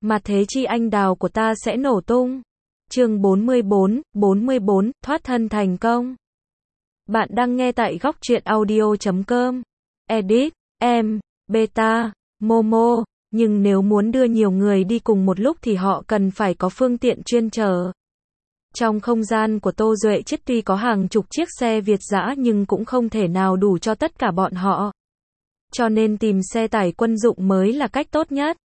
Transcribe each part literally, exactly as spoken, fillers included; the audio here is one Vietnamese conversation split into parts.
Mà thế chi anh đào của ta sẽ nổ tung. Chương bốn mươi bốn, bốn mươi bốn, thoát thân thành công. Bạn đang nghe tại góc truyện audio chấm com. Edit, em, beta, Momo, nhưng nếu muốn đưa nhiều người đi cùng một lúc thì họ cần phải có phương tiện chuyên chở. Trong không gian của Tô Duệ Chiết tuy có hàng chục chiếc xe Việt dã nhưng cũng không thể nào đủ cho tất cả bọn họ. Cho nên tìm xe tải quân dụng mới là cách tốt nhất.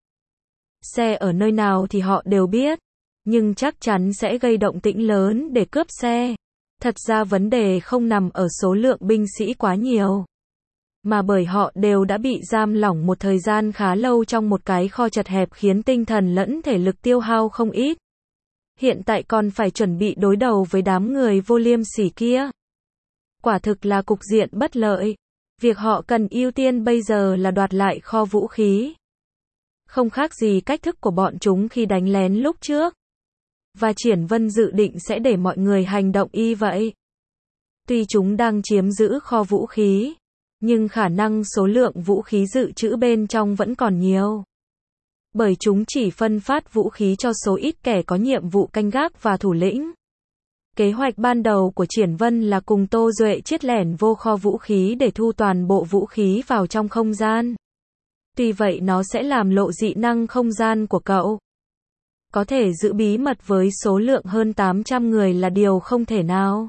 Xe ở nơi nào thì họ đều biết, nhưng chắc chắn sẽ gây động tĩnh lớn để cướp xe. Thật ra vấn đề không nằm ở số lượng binh sĩ quá nhiều, mà bởi họ đều đã bị giam lỏng một thời gian khá lâu trong một cái kho chật hẹp khiến tinh thần lẫn thể lực tiêu hao không ít. Hiện tại còn phải chuẩn bị đối đầu với đám người vô liêm sỉ kia. Quả thực là cục diện bất lợi. Việc họ cần ưu tiên bây giờ là đoạt lại kho vũ khí. Không khác gì cách thức của bọn chúng khi đánh lén lúc trước. Và Triển Vân dự định sẽ để mọi người hành động y vậy. Tuy chúng đang chiếm giữ kho vũ khí, nhưng khả năng số lượng vũ khí dự trữ bên trong vẫn còn nhiều. Bởi chúng chỉ phân phát vũ khí cho số ít kẻ có nhiệm vụ canh gác và thủ lĩnh. Kế hoạch ban đầu của Triển Vân là cùng Tô Duệ Chiết lẻn vô kho vũ khí để thu toàn bộ vũ khí vào trong không gian. Tuy vậy nó sẽ làm lộ dị năng không gian của cậu. Có thể giữ bí mật với số lượng hơn tám trăm người là điều không thể nào.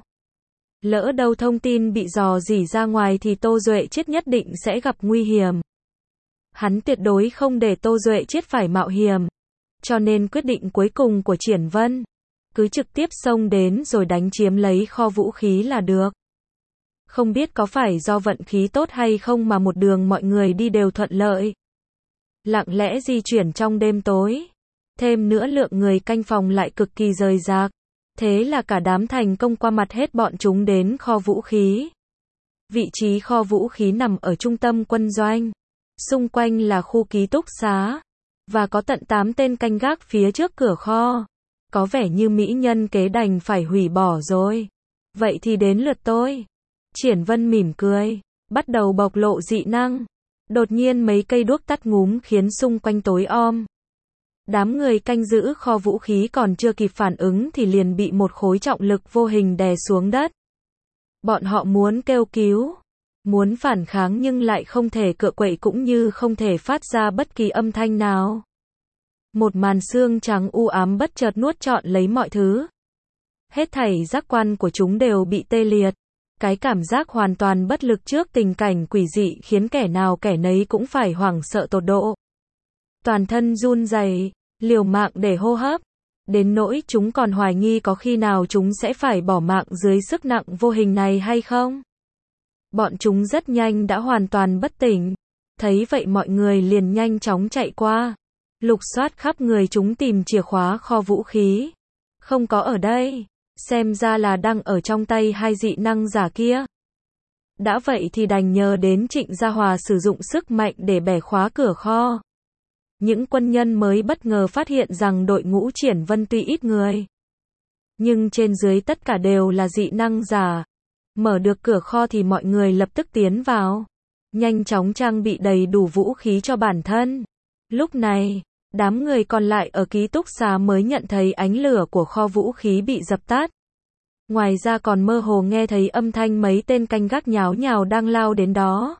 Lỡ đâu thông tin bị dò dỉ ra ngoài thì Tô Duệ Chiết nhất định sẽ gặp nguy hiểm. Hắn tuyệt đối không để Tô Duệ Chiết phải mạo hiểm. Cho nên quyết định cuối cùng của Triển Vân, cứ trực tiếp xông đến rồi đánh chiếm lấy kho vũ khí là được. Không biết có phải do vận khí tốt hay không mà một đường mọi người đi đều thuận lợi. Lặng lẽ di chuyển trong đêm tối. Thêm nữa lượng người canh phòng lại cực kỳ rời rạc. Thế là cả đám thành công qua mặt hết bọn chúng đến kho vũ khí. Vị trí kho vũ khí nằm ở trung tâm quân doanh. Xung quanh là khu ký túc xá. Và có tận tám tên canh gác phía trước cửa kho. Có vẻ như mỹ nhân kế đành phải hủy bỏ rồi. Vậy thì đến lượt tôi. Triển Vân mỉm cười, bắt đầu bộc lộ dị năng. Đột nhiên mấy cây đuốc tắt ngúm khiến xung quanh tối om. Đám người canh giữ kho vũ khí còn chưa kịp phản ứng thì liền bị một khối trọng lực vô hình đè xuống đất. Bọn họ muốn kêu cứu, muốn phản kháng nhưng lại không thể cựa quậy cũng như không thể phát ra bất kỳ âm thanh nào. Một màn xương trắng u ám bất chợt nuốt trọn lấy mọi thứ. Hết thảy giác quan của chúng đều bị tê liệt. Cái cảm giác hoàn toàn bất lực trước tình cảnh quỷ dị khiến kẻ nào kẻ nấy cũng phải hoảng sợ tột độ. Toàn thân run rẩy, liều mạng để hô hấp. Đến nỗi chúng còn hoài nghi có khi nào chúng sẽ phải bỏ mạng dưới sức nặng vô hình này hay không. Bọn chúng rất nhanh đã hoàn toàn bất tỉnh. Thấy vậy mọi người liền nhanh chóng chạy qua. Lục soát khắp người chúng tìm chìa khóa kho vũ khí. Không có ở đây. Xem ra là đang ở trong tay hai dị năng giả kia. Đã vậy thì đành nhờ đến Trịnh Gia Hòa sử dụng sức mạnh để bẻ khóa cửa kho. Những quân nhân mới bất ngờ phát hiện rằng đội ngũ Triển Vân tuy ít người, nhưng trên dưới tất cả đều là dị năng giả. Mở được cửa kho thì mọi người lập tức tiến vào. Nhanh chóng trang bị đầy đủ vũ khí cho bản thân. Lúc này, đám người còn lại ở ký túc xá mới nhận thấy ánh lửa của kho vũ khí bị dập tắt. Ngoài ra còn mơ hồ nghe thấy âm thanh mấy tên canh gác nháo nhào đang lao đến đó.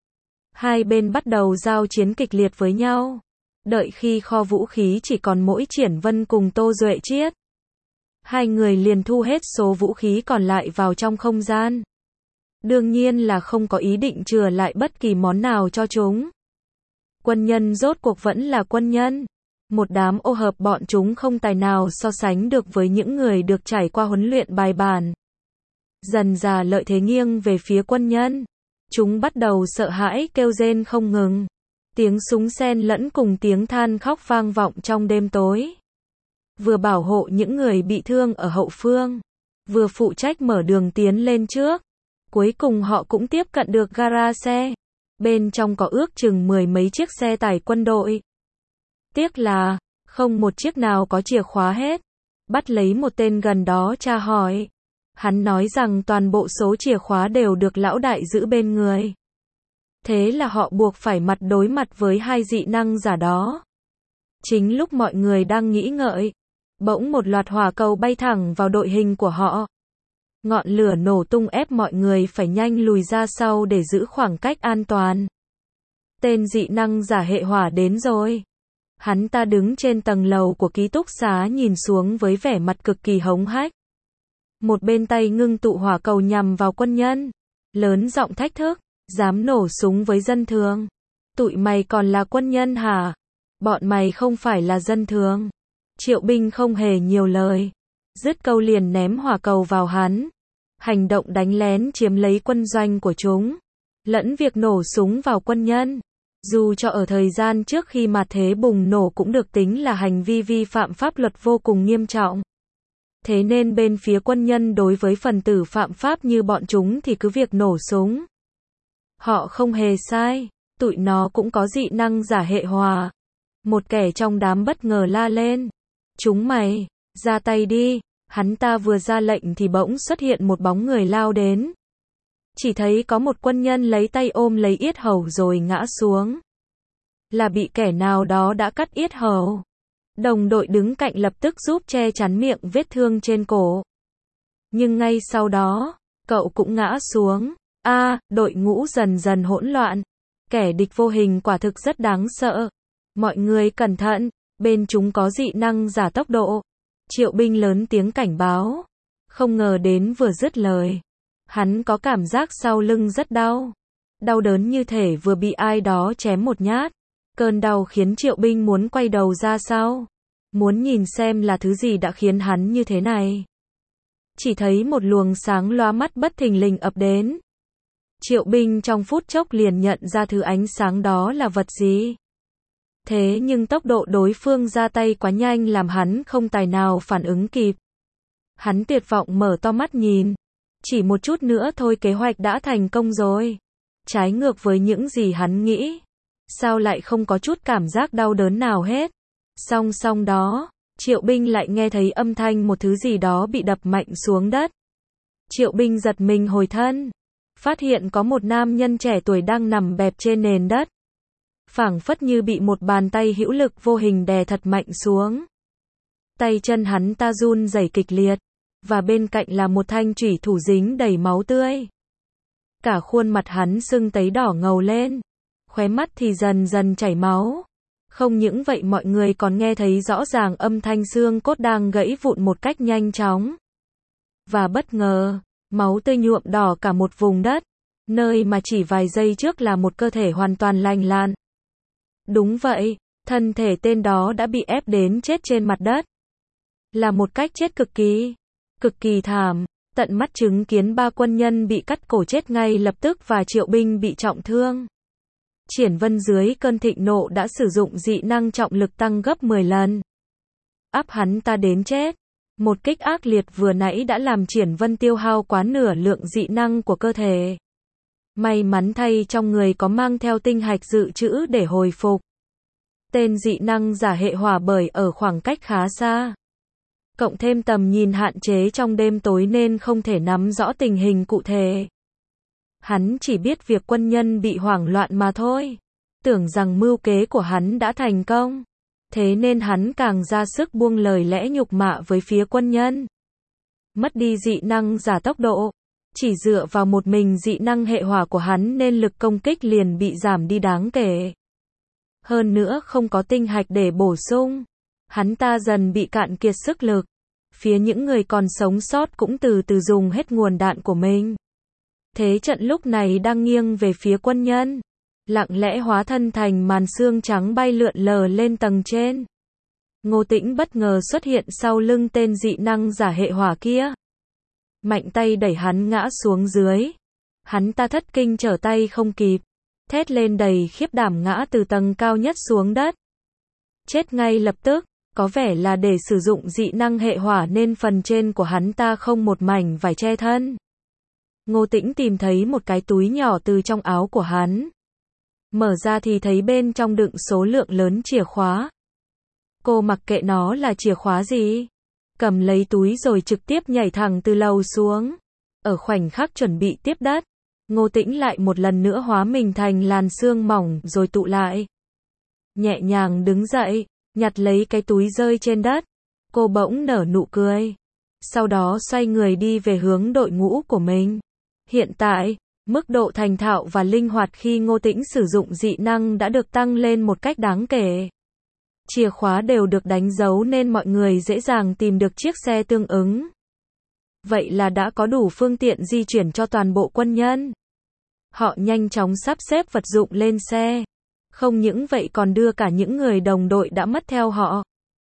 Hai bên bắt đầu giao chiến kịch liệt với nhau. Đợi khi kho vũ khí chỉ còn mỗi Triển Vân cùng Tô Duệ Chiết, hai người liền thu hết số vũ khí còn lại vào trong không gian. Đương nhiên là không có ý định chừa lại bất kỳ món nào cho chúng. Quân nhân rốt cuộc vẫn là quân nhân. Một đám ô hợp bọn chúng không tài nào so sánh được với những người được trải qua huấn luyện bài bản. Dần dà lợi thế nghiêng về phía quân nhân. Chúng bắt đầu sợ hãi kêu rên không ngừng. Tiếng súng xen lẫn cùng tiếng than khóc vang vọng trong đêm tối. Vừa bảo hộ những người bị thương ở hậu phương, vừa phụ trách mở đường tiến lên trước. Cuối cùng họ cũng tiếp cận được gara xe. Bên trong có ước chừng mười mấy chiếc xe tải quân đội. Tiếc là, không một chiếc nào có chìa khóa hết. Bắt lấy một tên gần đó tra hỏi. Hắn nói rằng toàn bộ số chìa khóa đều được lão đại giữ bên người. Thế là họ buộc phải mặt đối mặt với hai dị năng giả đó. Chính lúc mọi người đang nghĩ ngợi, bỗng một loạt hỏa cầu bay thẳng vào đội hình của họ. Ngọn lửa nổ tung ép mọi người phải nhanh lùi ra sau để giữ khoảng cách an toàn. Tên dị năng giả hệ hỏa đến rồi. Hắn ta đứng trên tầng lầu của ký túc xá nhìn xuống với vẻ mặt cực kỳ hống hách. Một bên tay ngưng tụ hỏa cầu nhằm vào quân nhân. Lớn giọng thách thức, dám nổ súng với dân thường. Tụi mày còn là quân nhân hả? Bọn mày không phải là dân thường. Triệu Binh không hề nhiều lời. Dứt câu liền ném hỏa cầu vào hắn. Hành động đánh lén chiếm lấy quân doanh của chúng. Lẫn việc nổ súng vào quân nhân. Dù cho ở thời gian trước khi mà thế bùng nổ cũng được tính là hành vi vi phạm pháp luật vô cùng nghiêm trọng. Thế nên bên phía quân nhân đối với phần tử phạm pháp như bọn chúng thì cứ việc nổ súng. Họ không hề sai, tụi nó cũng có dị năng giả hệ hỏa. Một kẻ trong đám bất ngờ la lên. Chúng mày, ra tay đi. Hắn ta vừa ra lệnh thì bỗng xuất hiện một bóng người lao đến. Chỉ thấy có một quân nhân lấy tay ôm lấy yết hầu rồi ngã xuống. Là bị kẻ nào đó đã cắt yết hầu. Đồng đội đứng cạnh lập tức giúp che chắn miệng vết thương trên cổ. Nhưng ngay sau đó, cậu cũng ngã xuống. A, à, đội ngũ dần dần hỗn loạn. Kẻ địch vô hình quả thực rất đáng sợ. Mọi người cẩn thận, bên chúng có dị năng giả tốc độ. Triệu Binh lớn tiếng cảnh báo. Không ngờ đến vừa dứt lời. Hắn có cảm giác sau lưng rất đau. Đau đớn như thể vừa bị ai đó chém một nhát. Cơn đau khiến Triệu Binh muốn quay đầu ra sau. Muốn nhìn xem là thứ gì đã khiến hắn như thế này. Chỉ thấy một luồng sáng lóa mắt bất thình lình ập đến. Triệu Binh trong phút chốc liền nhận ra thứ ánh sáng đó là vật gì. Thế nhưng tốc độ đối phương ra tay quá nhanh làm hắn không tài nào phản ứng kịp. Hắn tuyệt vọng mở to mắt nhìn. Chỉ một chút nữa thôi kế hoạch đã thành công rồi. Trái ngược với những gì hắn nghĩ. Sao lại không có chút cảm giác đau đớn nào hết. Song song đó, Triệu Binh lại nghe thấy âm thanh một thứ gì đó bị đập mạnh xuống đất. Triệu Binh giật mình hồi thân. Phát hiện có một nam nhân trẻ tuổi đang nằm bẹp trên nền đất. Phảng phất như bị một bàn tay hữu lực vô hình đè thật mạnh xuống. Tay chân hắn ta run rẩy kịch liệt. Và bên cạnh là một thanh chủy thủ dính đầy máu tươi. Cả khuôn mặt hắn sưng tấy đỏ ngầu lên. Khóe mắt thì dần dần chảy máu. Không những vậy mọi người còn nghe thấy rõ ràng âm thanh xương cốt đang gãy vụn một cách nhanh chóng. Và bất ngờ, máu tươi nhuộm đỏ cả một vùng đất. Nơi mà chỉ vài giây trước là một cơ thể hoàn toàn lành lặn. Đúng vậy, thân thể tên đó đã bị ép đến chết trên mặt đất. Là một cách chết cực kỳ, cực kỳ thảm. Tận mắt chứng kiến ba quân nhân bị cắt cổ chết ngay lập tức và Triệu Binh bị trọng thương. Triển Vân dưới cơn thịnh nộ đã sử dụng dị năng trọng lực tăng gấp mười lần. Áp hắn ta đến chết. Một kích ác liệt vừa nãy đã làm Triển Vân tiêu hao quá nửa lượng dị năng của cơ thể. May mắn thay trong người có mang theo tinh hạch dự trữ để hồi phục. Tên dị năng giả hệ hỏa bởi ở khoảng cách khá xa. Cộng thêm tầm nhìn hạn chế trong đêm tối nên không thể nắm rõ tình hình cụ thể. Hắn chỉ biết việc quân nhân bị hoảng loạn mà thôi. Tưởng rằng mưu kế của hắn đã thành công. Thế nên hắn càng ra sức buông lời lẽ nhục mạ với phía quân nhân. Mất đi dị năng giả tốc độ. Chỉ dựa vào một mình dị năng hệ hỏa của hắn nên lực công kích liền bị giảm đi đáng kể. Hơn nữa không có tinh hạch để bổ sung. Hắn ta dần bị cạn kiệt sức lực. Phía những người còn sống sót cũng từ từ dùng hết nguồn đạn của mình. Thế trận lúc này đang nghiêng về phía quân nhân. Lặng lẽ hóa thân thành màn xương trắng bay lượn lờ lên tầng trên. Ngô Tĩnh bất ngờ xuất hiện sau lưng tên dị năng giả hệ hỏa kia. Mạnh tay đẩy hắn ngã xuống dưới. Hắn ta thất kinh trở tay không kịp. Thét lên đầy khiếp đảm ngã từ tầng cao nhất xuống đất. Chết ngay lập tức. Có vẻ là để sử dụng dị năng hệ hỏa nên phần trên của hắn ta không một mảnh vải che thân. Ngô Tĩnh tìm thấy một cái túi nhỏ từ trong áo của hắn. Mở ra thì thấy bên trong đựng số lượng lớn chìa khóa. Cô mặc kệ nó là chìa khóa gì. Cầm lấy túi rồi trực tiếp nhảy thẳng từ lầu xuống. Ở khoảnh khắc chuẩn bị tiếp đất, Ngô Tĩnh lại một lần nữa hóa mình thành làn sương mỏng rồi tụ lại. Nhẹ nhàng đứng dậy, Nhặt lấy cái túi rơi trên đất, cô bỗng nở nụ cười. Sau đó xoay người đi về hướng đội ngũ của mình. Hiện tại, mức độ thành thạo và linh hoạt khi Ngô Tĩnh sử dụng dị năng đã được tăng lên một cách đáng kể. Chìa khóa đều được đánh dấu nên mọi người dễ dàng tìm được chiếc xe tương ứng. Vậy là đã có đủ phương tiện di chuyển cho toàn bộ quân nhân. Họ nhanh chóng sắp xếp vật dụng lên xe. Không những vậy còn đưa cả những người đồng đội đã mất theo họ.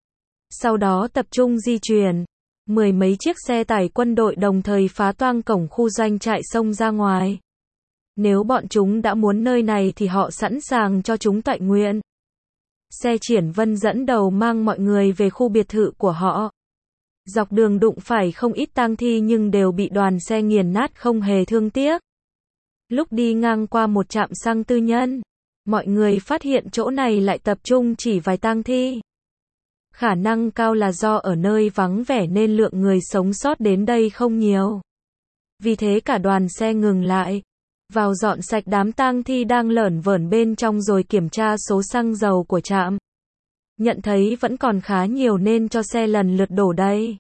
Sau đó tập trung di chuyển. Mười mấy chiếc xe tải quân đội đồng thời phá toang cổng khu doanh trại xông ra ngoài. Nếu bọn chúng đã muốn nơi này thì họ sẵn sàng cho chúng tọa nguyện. Xe Triển Vân dẫn đầu mang mọi người về khu biệt thự của họ. Dọc đường đụng phải không ít tang thi nhưng đều bị đoàn xe nghiền nát không hề thương tiếc. Lúc đi ngang qua một trạm xăng tư nhân, mọi người phát hiện chỗ này lại tập trung chỉ vài tang thi. Khả năng cao là do ở nơi vắng vẻ nên lượng người sống sót đến đây không nhiều. Vì thế cả đoàn xe ngừng lại, vào dọn sạch đám tang thi đang lởn vởn bên trong rồi kiểm tra số xăng dầu của trạm. Nhận thấy vẫn còn khá nhiều nên cho xe lần lượt đổ đầy.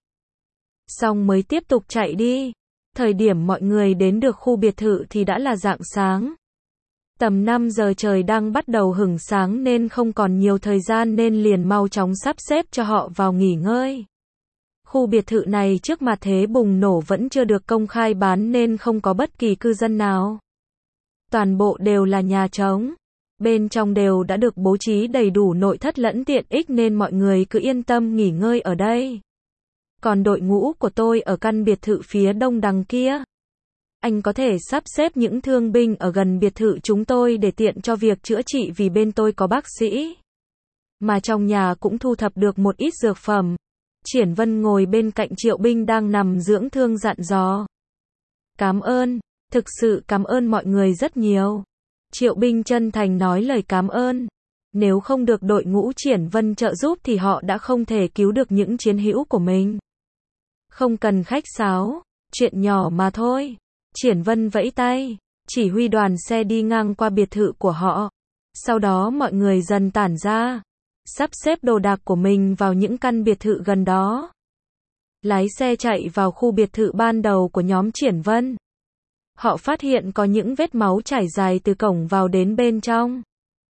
Xong mới tiếp tục chạy đi. Thời điểm mọi người đến được khu biệt thự thì đã là rạng sáng. Tầm năm giờ trời đang bắt đầu hửng sáng nên không còn nhiều thời gian nên liền mau chóng sắp xếp cho họ vào nghỉ ngơi. Khu biệt thự này trước mặt thế bùng nổ vẫn chưa được công khai bán nên không có bất kỳ cư dân nào. Toàn bộ đều là nhà trống. Bên trong đều đã được bố trí đầy đủ nội thất lẫn tiện ích nên mọi người cứ yên tâm nghỉ ngơi ở đây. Còn đội ngũ của tôi ở căn biệt thự phía đông đằng kia. Anh có thể sắp xếp những thương binh ở gần biệt thự chúng tôi để tiện cho việc chữa trị vì bên tôi có bác sĩ. Mà trong nhà cũng thu thập được một ít dược phẩm. Triển Vân ngồi bên cạnh Triệu Binh đang nằm dưỡng thương dặn dò. Cảm ơn, thực sự cảm ơn mọi người rất nhiều. Triệu Binh chân thành nói lời cảm ơn. Nếu không được đội ngũ Triển Vân trợ giúp thì họ đã không thể cứu được những chiến hữu của mình. Không cần khách sáo, chuyện nhỏ mà thôi. Triển Vân vẫy tay, chỉ huy đoàn xe đi ngang qua biệt thự của họ. Sau đó mọi người dần tản ra, sắp xếp đồ đạc của mình vào những căn biệt thự gần đó. Lái xe chạy vào khu biệt thự ban đầu của nhóm Triển Vân. Họ phát hiện có những vết máu chảy dài từ cổng vào đến bên trong.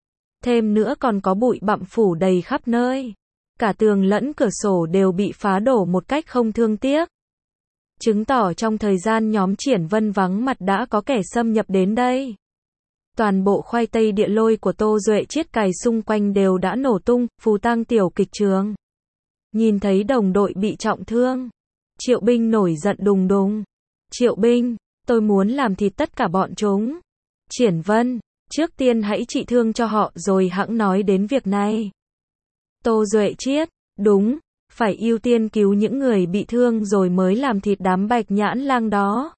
Thêm nữa còn có bụi bặm phủ đầy khắp nơi. Cả tường lẫn cửa sổ đều bị phá đổ một cách không thương tiếc. Chứng tỏ trong thời gian nhóm Triển Vân vắng mặt đã có kẻ xâm nhập đến đây. Toàn bộ khoai tây địa lôi của Tô Duệ chiết cày xung quanh đều đã nổ tung, phù tang tiểu kịch trường. Nhìn thấy đồng đội bị trọng thương, Triệu Binh nổi giận đùng đùng. Triệu Binh, tôi muốn làm thịt tất cả bọn chúng. Triển Vân, trước tiên hãy trị thương cho họ rồi hẵng nói đến việc này. Tô Duệ chiết, đúng, phải ưu tiên cứu những người bị thương rồi mới làm thịt đám bạch nhãn lang đó.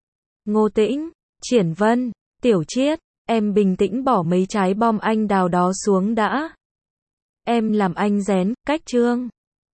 Ngô Tĩnh, Triển Vân, Tiểu Chiết, em bình tĩnh bỏ mấy trái bom anh đào đó xuống đã. Em làm anh rén, cách trương.